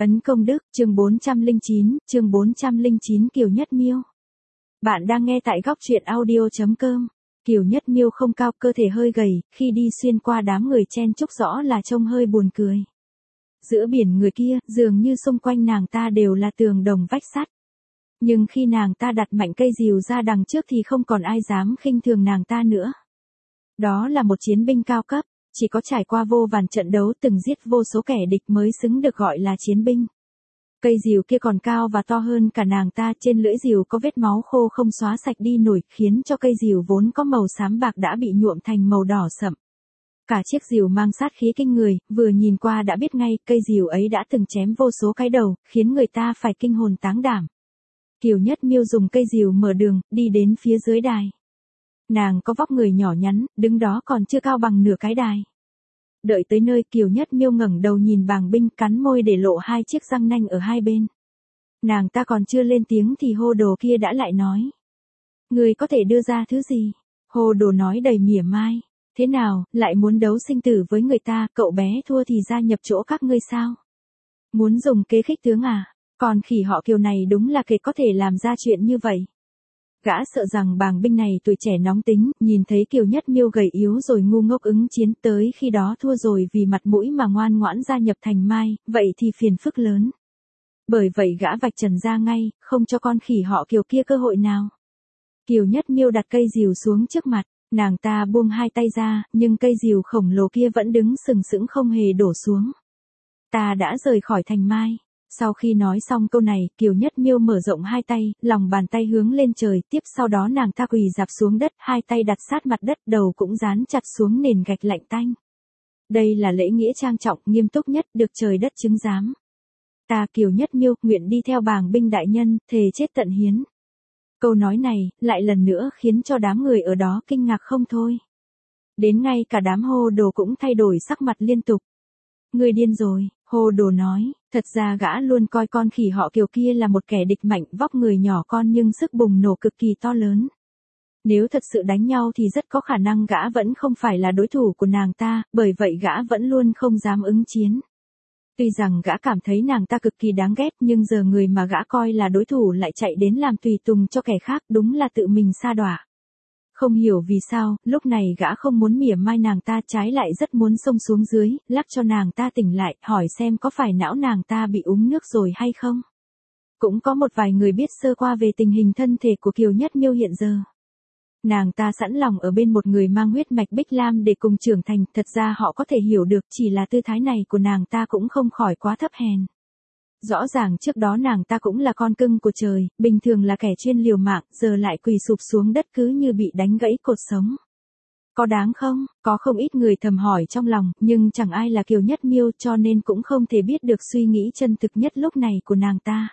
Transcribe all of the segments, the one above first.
Ấn công đức, chương 409, Kiều Nhất Miêu. Bạn đang nghe tại góc truyện audio.com. Kiều Nhất Miêu không cao, cơ thể hơi gầy, khi đi xuyên qua đám người chen chúc rõ là trông hơi buồn cười. Giữa biển người kia, dường như xung quanh nàng ta đều là tường đồng vách sắt. Nhưng khi nàng ta đặt mạnh cây rìu ra đằng trước thì không còn ai dám khinh thường nàng ta nữa. Đó là một chiến binh cao cấp, chỉ có trải qua vô vàn trận đấu từng giết vô số kẻ địch mới xứng được gọi là chiến binh. Cây rìu kia còn cao và to hơn cả nàng ta, trên lưỡi rìu có vết máu khô không xóa sạch đi nổi, khiến cho cây rìu vốn có màu xám bạc đã bị nhuộm thành màu đỏ sậm. Cả chiếc rìu mang sát khí kinh người, vừa nhìn qua đã biết ngay cây rìu ấy đã từng chém vô số cái đầu, khiến người ta phải kinh hồn táng đảm. Kiều Nhất Miêu dùng cây rìu mở đường, đi đến phía dưới đài. Nàng có vóc người nhỏ nhắn, đứng đó còn chưa cao bằng nửa cái đài. Đợi tới nơi, Kiều Nhất Miêu ngẩng đầu nhìn bàng binh, cắn môi để lộ hai chiếc răng nanh ở hai bên. Nàng ta còn chưa lên tiếng thì hô đồ kia đã lại nói. Người có thể đưa ra thứ gì? Hô đồ nói đầy mỉa mai. Thế nào, lại muốn đấu sinh tử với người ta, cậu bé thua thì gia nhập chỗ các ngươi sao? Muốn dùng kế khích tướng à? Còn khỉ họ Kiều này đúng là kẻ có thể làm ra chuyện như vậy. Gã sợ rằng bàng binh này tuổi trẻ nóng tính, nhìn thấy Kiều Nhất Miêu gầy yếu rồi ngu ngốc ứng chiến, tới khi đó thua rồi vì mặt mũi mà ngoan ngoãn gia nhập thành mai, vậy thì phiền phức lớn. Bởi vậy gã vạch trần ra ngay, không cho con khỉ họ Kiều kia cơ hội nào. Kiều Nhất Miêu đặt cây rìu xuống trước mặt, nàng ta buông hai tay ra, nhưng cây rìu khổng lồ kia vẫn đứng sừng sững không hề đổ xuống. Ta đã rời khỏi thành mai. Sau khi nói xong câu này, Kiều Nhất Miêu mở rộng hai tay, lòng bàn tay hướng lên trời, tiếp sau đó nàng ta quỳ rạp xuống đất, hai tay đặt sát mặt đất, đầu cũng dán chặt xuống nền gạch lạnh tanh. Đây là lễ nghĩa trang trọng, nghiêm túc nhất, được trời đất chứng giám. Ta Kiều Nhất Miêu, nguyện đi theo bàng binh đại nhân, thề chết tận hiến. Câu nói này, lại lần nữa khiến cho đám người ở đó kinh ngạc không thôi. Đến ngay cả đám hô đồ cũng thay đổi sắc mặt liên tục. Người điên rồi, hô đồ nói, thật ra gã luôn coi con khỉ họ Kiều kia là một kẻ địch mạnh, vóc người nhỏ con nhưng sức bùng nổ cực kỳ to lớn. Nếu thật sự đánh nhau thì rất có khả năng gã vẫn không phải là đối thủ của nàng ta, bởi vậy gã vẫn luôn không dám ứng chiến. Tuy rằng gã cảm thấy nàng ta cực kỳ đáng ghét, nhưng giờ người mà gã coi là đối thủ lại chạy đến làm tùy tùng cho kẻ khác, đúng là tự mình sa đọa. Không hiểu vì sao, lúc này gã không muốn mỉa mai nàng ta, trái lại rất muốn xông xuống dưới, lắc cho nàng ta tỉnh lại, hỏi xem có phải não nàng ta bị uống nước rồi hay không. Cũng có một vài người biết sơ qua về tình hình thân thể của Kiều Nhất Miêu hiện giờ. Nàng ta sẵn lòng ở bên một người mang huyết mạch Bích Lam để cùng trưởng thành, thật ra họ có thể hiểu được, chỉ là tư thái này của nàng ta cũng không khỏi quá thấp hèn. Rõ ràng trước đó nàng ta cũng là con cưng của trời, bình thường là kẻ chuyên liều mạng, giờ lại quỳ sụp xuống đất cứ như bị đánh gãy cột sống. Có đáng không? Có không ít người thầm hỏi trong lòng, nhưng chẳng ai là Kiều Nhất Miêu cho nên cũng không thể biết được suy nghĩ chân thực nhất lúc này của nàng ta.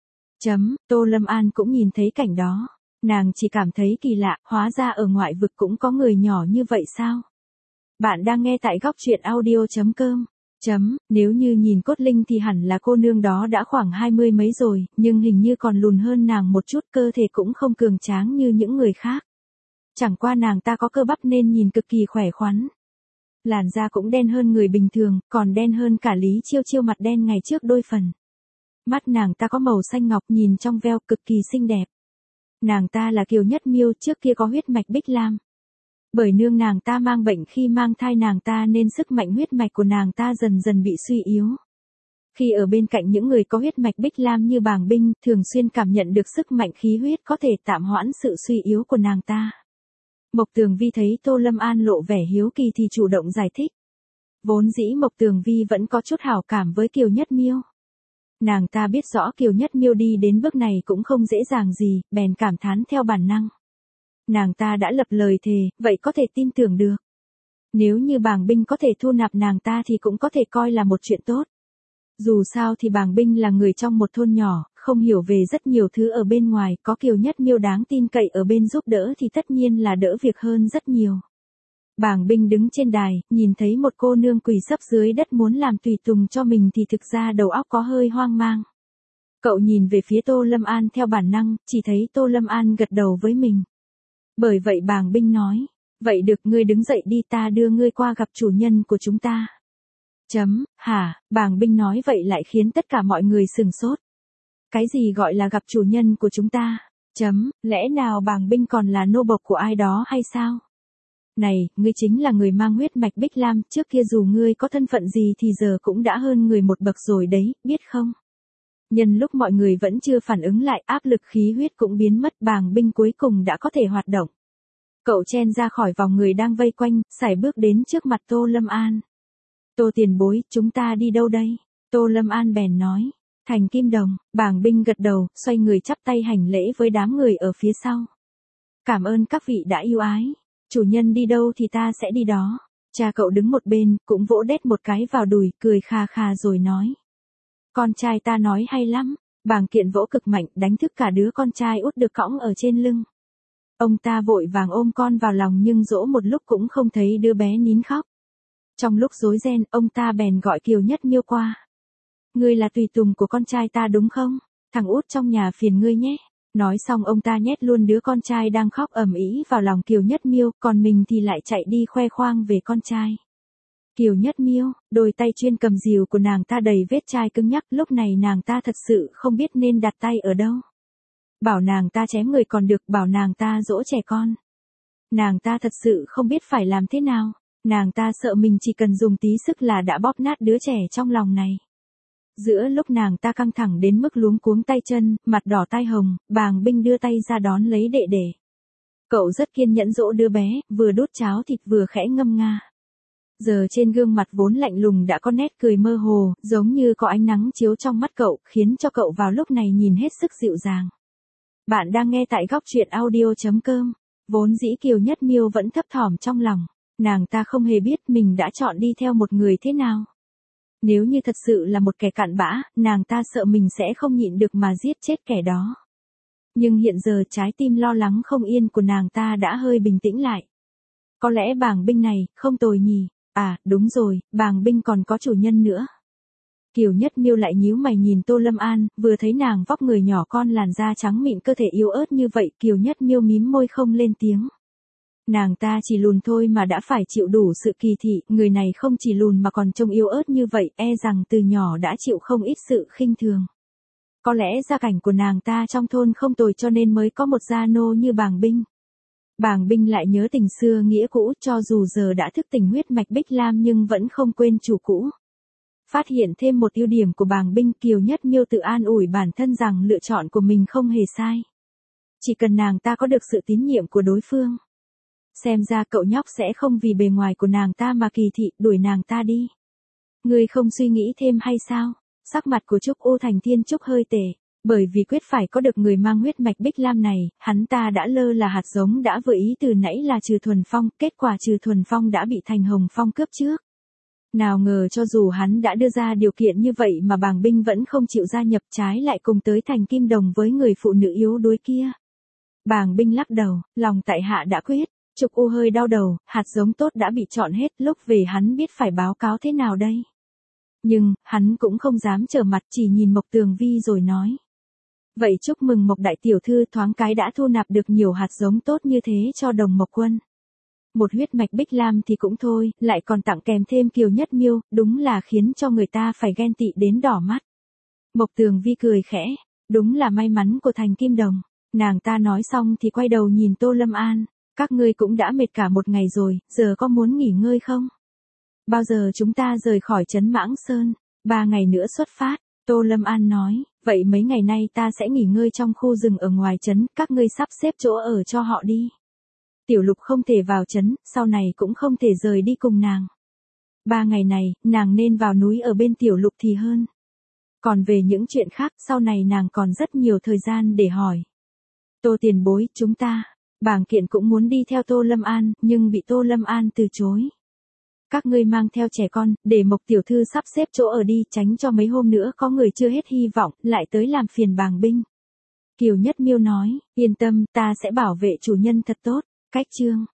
Tô Lâm An cũng nhìn thấy cảnh đó. Nàng chỉ cảm thấy kỳ lạ, hóa ra ở ngoại vực cũng có người nhỏ như vậy sao? Bạn đang nghe tại góc truyện audio.com. Nếu như nhìn cốt linh thì hẳn là cô nương đó đã khoảng 20 mấy rồi, nhưng hình như còn lùn hơn nàng một chút, cơ thể cũng không cường tráng như những người khác. Chẳng qua nàng ta có cơ bắp nên nhìn cực kỳ khỏe khoắn. Làn da cũng đen hơn người bình thường, còn đen hơn cả Lý Chiêu Chiêu mặt đen ngày trước đôi phần. Mắt nàng ta có màu xanh ngọc, nhìn trong veo cực kỳ xinh đẹp. Nàng ta là Kiều Nhất Miêu, trước kia có huyết mạch Bích Lam. Bởi nương nàng ta mang bệnh khi mang thai nàng ta nên sức mạnh huyết mạch của nàng ta dần dần bị suy yếu. Khi ở bên cạnh những người có huyết mạch Bích Lam như bàng binh, thường xuyên cảm nhận được sức mạnh khí huyết có thể tạm hoãn sự suy yếu của nàng ta. Mộc Tường Vi thấy Tô Lâm An lộ vẻ hiếu kỳ thì chủ động giải thích. Vốn dĩ Mộc Tường Vi vẫn có chút hảo cảm với Kiều Nhất Miêu. Nàng ta biết rõ Kiều Nhất Miêu đi đến bước này cũng không dễ dàng gì, bèn cảm thán theo bản năng. Nàng ta đã lập lời thề, vậy có thể tin tưởng được. Nếu như bàng binh có thể thu nạp nàng ta thì cũng có thể coi là một chuyện tốt. Dù sao thì bàng binh là người trong một thôn nhỏ, không hiểu về rất nhiều thứ ở bên ngoài, có Kiều Nhất Miêu đáng tin cậy ở bên giúp đỡ thì tất nhiên là đỡ việc hơn rất nhiều. Bàng binh đứng trên đài, nhìn thấy một cô nương quỳ sấp dưới đất muốn làm tùy tùng cho mình thì thực ra đầu óc có hơi hoang mang. Cậu nhìn về phía Tô Lâm An theo bản năng, chỉ thấy Tô Lâm An gật đầu với mình. Bởi vậy bàng binh nói, vậy được, ngươi đứng dậy đi, ta đưa ngươi qua gặp chủ nhân của chúng ta. Hả, bàng binh nói vậy lại khiến tất cả mọi người sửng sốt. Cái gì gọi là gặp chủ nhân của chúng ta? Lẽ nào bàng binh còn là nô bộc của ai đó hay sao? Này, ngươi chính là người mang huyết mạch Bích Lam, trước kia dù ngươi có thân phận gì thì giờ cũng đã hơn người một bậc rồi đấy, biết không? Nhân lúc mọi người vẫn chưa phản ứng lại, áp lực khí huyết cũng biến mất, bàng binh cuối cùng đã có thể hoạt động. Cậu chen ra khỏi vòng người đang vây quanh, sải bước đến trước mặt Tô Lâm An. Tô tiền bối, chúng ta đi đâu đây? Tô Lâm An bèn nói. Thành Kim Đồng, bàng binh gật đầu, xoay người chắp tay hành lễ với đám người ở phía sau. Cảm ơn các vị đã yêu ái. Chủ nhân đi đâu thì ta sẽ đi đó. Cha cậu đứng một bên, cũng vỗ đét một cái vào đùi, cười khà khà rồi nói. Con trai ta nói hay lắm. Bàng Kiện vỗ cực mạnh, đánh thức cả đứa con trai út được cõng ở trên lưng. Ông ta vội vàng ôm con vào lòng nhưng dỗ một lúc cũng không thấy đứa bé nín khóc. Trong lúc rối ren, ông ta bèn gọi Kiều Nhất Miêu qua. Ngươi là tùy tùng của con trai ta đúng không? Thằng út trong nhà phiền ngươi nhé. Nói xong ông ta nhét luôn đứa con trai đang khóc ầm ĩ vào lòng Kiều Nhất Miêu, còn mình thì lại chạy đi khoe khoang về con trai. Kiều Nhất Miêu, đôi tay chuyên cầm rìu của nàng ta đầy vết chai cứng nhắc, lúc này nàng ta thật sự không biết nên đặt tay ở đâu. Bảo nàng ta chém người còn được, bảo nàng ta dỗ trẻ con. Nàng ta thật sự không biết phải làm thế nào. Nàng ta sợ mình chỉ cần dùng tí sức là đã bóp nát đứa trẻ trong lòng này. Giữa lúc nàng ta căng thẳng đến mức luống cuống tay chân, mặt đỏ tai hồng, bàng binh đưa tay ra đón lấy đệ đệ. Cậu rất kiên nhẫn dỗ đứa bé, vừa đút cháo thịt vừa khẽ ngâm nga. Giờ trên gương mặt vốn lạnh lùng đã có nét cười mơ hồ, giống như có ánh nắng chiếu trong mắt cậu, khiến cho cậu vào lúc này nhìn hết sức dịu dàng. Bạn đang nghe tại góc truyện audio.com. Vốn dĩ Kiều Nhất Miêu vẫn thấp thỏm trong lòng. Nàng ta không hề biết mình đã chọn đi theo một người thế nào. Nếu như thật sự là một kẻ cặn bã, nàng ta sợ mình sẽ không nhịn được mà giết chết kẻ đó. Nhưng hiện giờ trái tim lo lắng không yên của nàng ta đã hơi bình tĩnh lại. Có lẽ bàng binh này, không tồi nhỉ. À, đúng rồi, bàng binh còn có chủ nhân nữa. Kiều Nhất Miêu lại nhíu mày nhìn Tô Lâm An, vừa thấy nàng vóc người nhỏ con làn da trắng mịn cơ thể yếu ớt như vậy, Kiều Nhất Miêu mím môi không lên tiếng. Nàng ta chỉ lùn thôi mà đã phải chịu đủ sự kỳ thị, người này không chỉ lùn mà còn trông yếu ớt như vậy, e rằng từ nhỏ đã chịu không ít sự khinh thường. Có lẽ gia cảnh của nàng ta trong thôn không tồi cho nên mới có một gia nô như bàng binh. Bàng binh lại nhớ tình xưa nghĩa cũ, cho dù giờ đã thức tỉnh huyết mạch Bích Lam nhưng vẫn không quên chủ cũ. Phát hiện thêm một ưu điểm của bàng binh, Kiều Nhất Miêu tự an ủi bản thân rằng lựa chọn của mình không hề sai. Chỉ cần nàng ta có được sự tín nhiệm của đối phương. Xem ra cậu nhóc sẽ không vì bề ngoài của nàng ta mà kỳ thị, đuổi nàng ta đi. Ngươi không suy nghĩ thêm hay sao? Sắc mặt của Trúc U Thành Thiên Trúc hơi tệ. Bởi vì quyết phải có được người mang huyết mạch Bích Lam này, hắn ta đã lơ là hạt giống đã vừa ý từ nãy là Trừ Thuần Phong, kết quả Trừ Thuần Phong đã bị Thành Hồng Phong cướp trước. Nào ngờ cho dù hắn đã đưa ra điều kiện như vậy mà bàng binh vẫn không chịu gia nhập, trái lại cùng tới Thành Kim Đồng với người phụ nữ yếu đuối kia. Bàng binh lắc đầu, lòng tại hạ đã quyết. Trúc U hơi đau đầu, hạt giống tốt đã bị chọn hết, lúc về hắn biết phải báo cáo thế nào đây. Nhưng, hắn cũng không dám trở mặt, chỉ nhìn Mộc Tường Vi rồi nói. Vậy chúc mừng Mộc đại tiểu thư, thoáng cái đã thu nạp được nhiều hạt giống tốt như thế cho Đồng Mộc Quân. Một huyết mạch Bích Lam thì cũng thôi, lại còn tặng kèm thêm Kiều Nhất Miêu, đúng là khiến cho người ta phải ghen tị đến đỏ mắt. Mộc Tường Vi cười khẽ, đúng là may mắn của Thành Kim Đồng. Nàng ta nói xong thì quay đầu nhìn Tô Lâm An, các ngươi cũng đã mệt cả một ngày rồi, giờ có muốn nghỉ ngơi không? Bao giờ chúng ta rời khỏi trấn Mãng Sơn? 3 ngày nữa xuất phát, Tô Lâm An nói, vậy mấy ngày nay ta sẽ nghỉ ngơi trong khu rừng ở ngoài trấn, các ngươi sắp xếp chỗ ở cho họ đi. Tiểu Lục không thể vào trấn, sau này cũng không thể rời đi cùng nàng. 3 ngày này, nàng nên vào núi ở bên Tiểu Lục thì hơn. Còn về những chuyện khác, sau này nàng còn rất nhiều thời gian để hỏi. Tô tiền bối, chúng ta, Bàng Kiện cũng muốn đi theo Tô Lâm An, nhưng bị Tô Lâm An từ chối. Các ngươi mang theo trẻ con, để Mộc tiểu thư sắp xếp chỗ ở đi, tránh cho mấy hôm nữa có người chưa hết hy vọng, lại tới làm phiền bàng binh. Kiều Nhất Miêu nói, yên tâm, ta sẽ bảo vệ chủ nhân thật tốt. Cách chương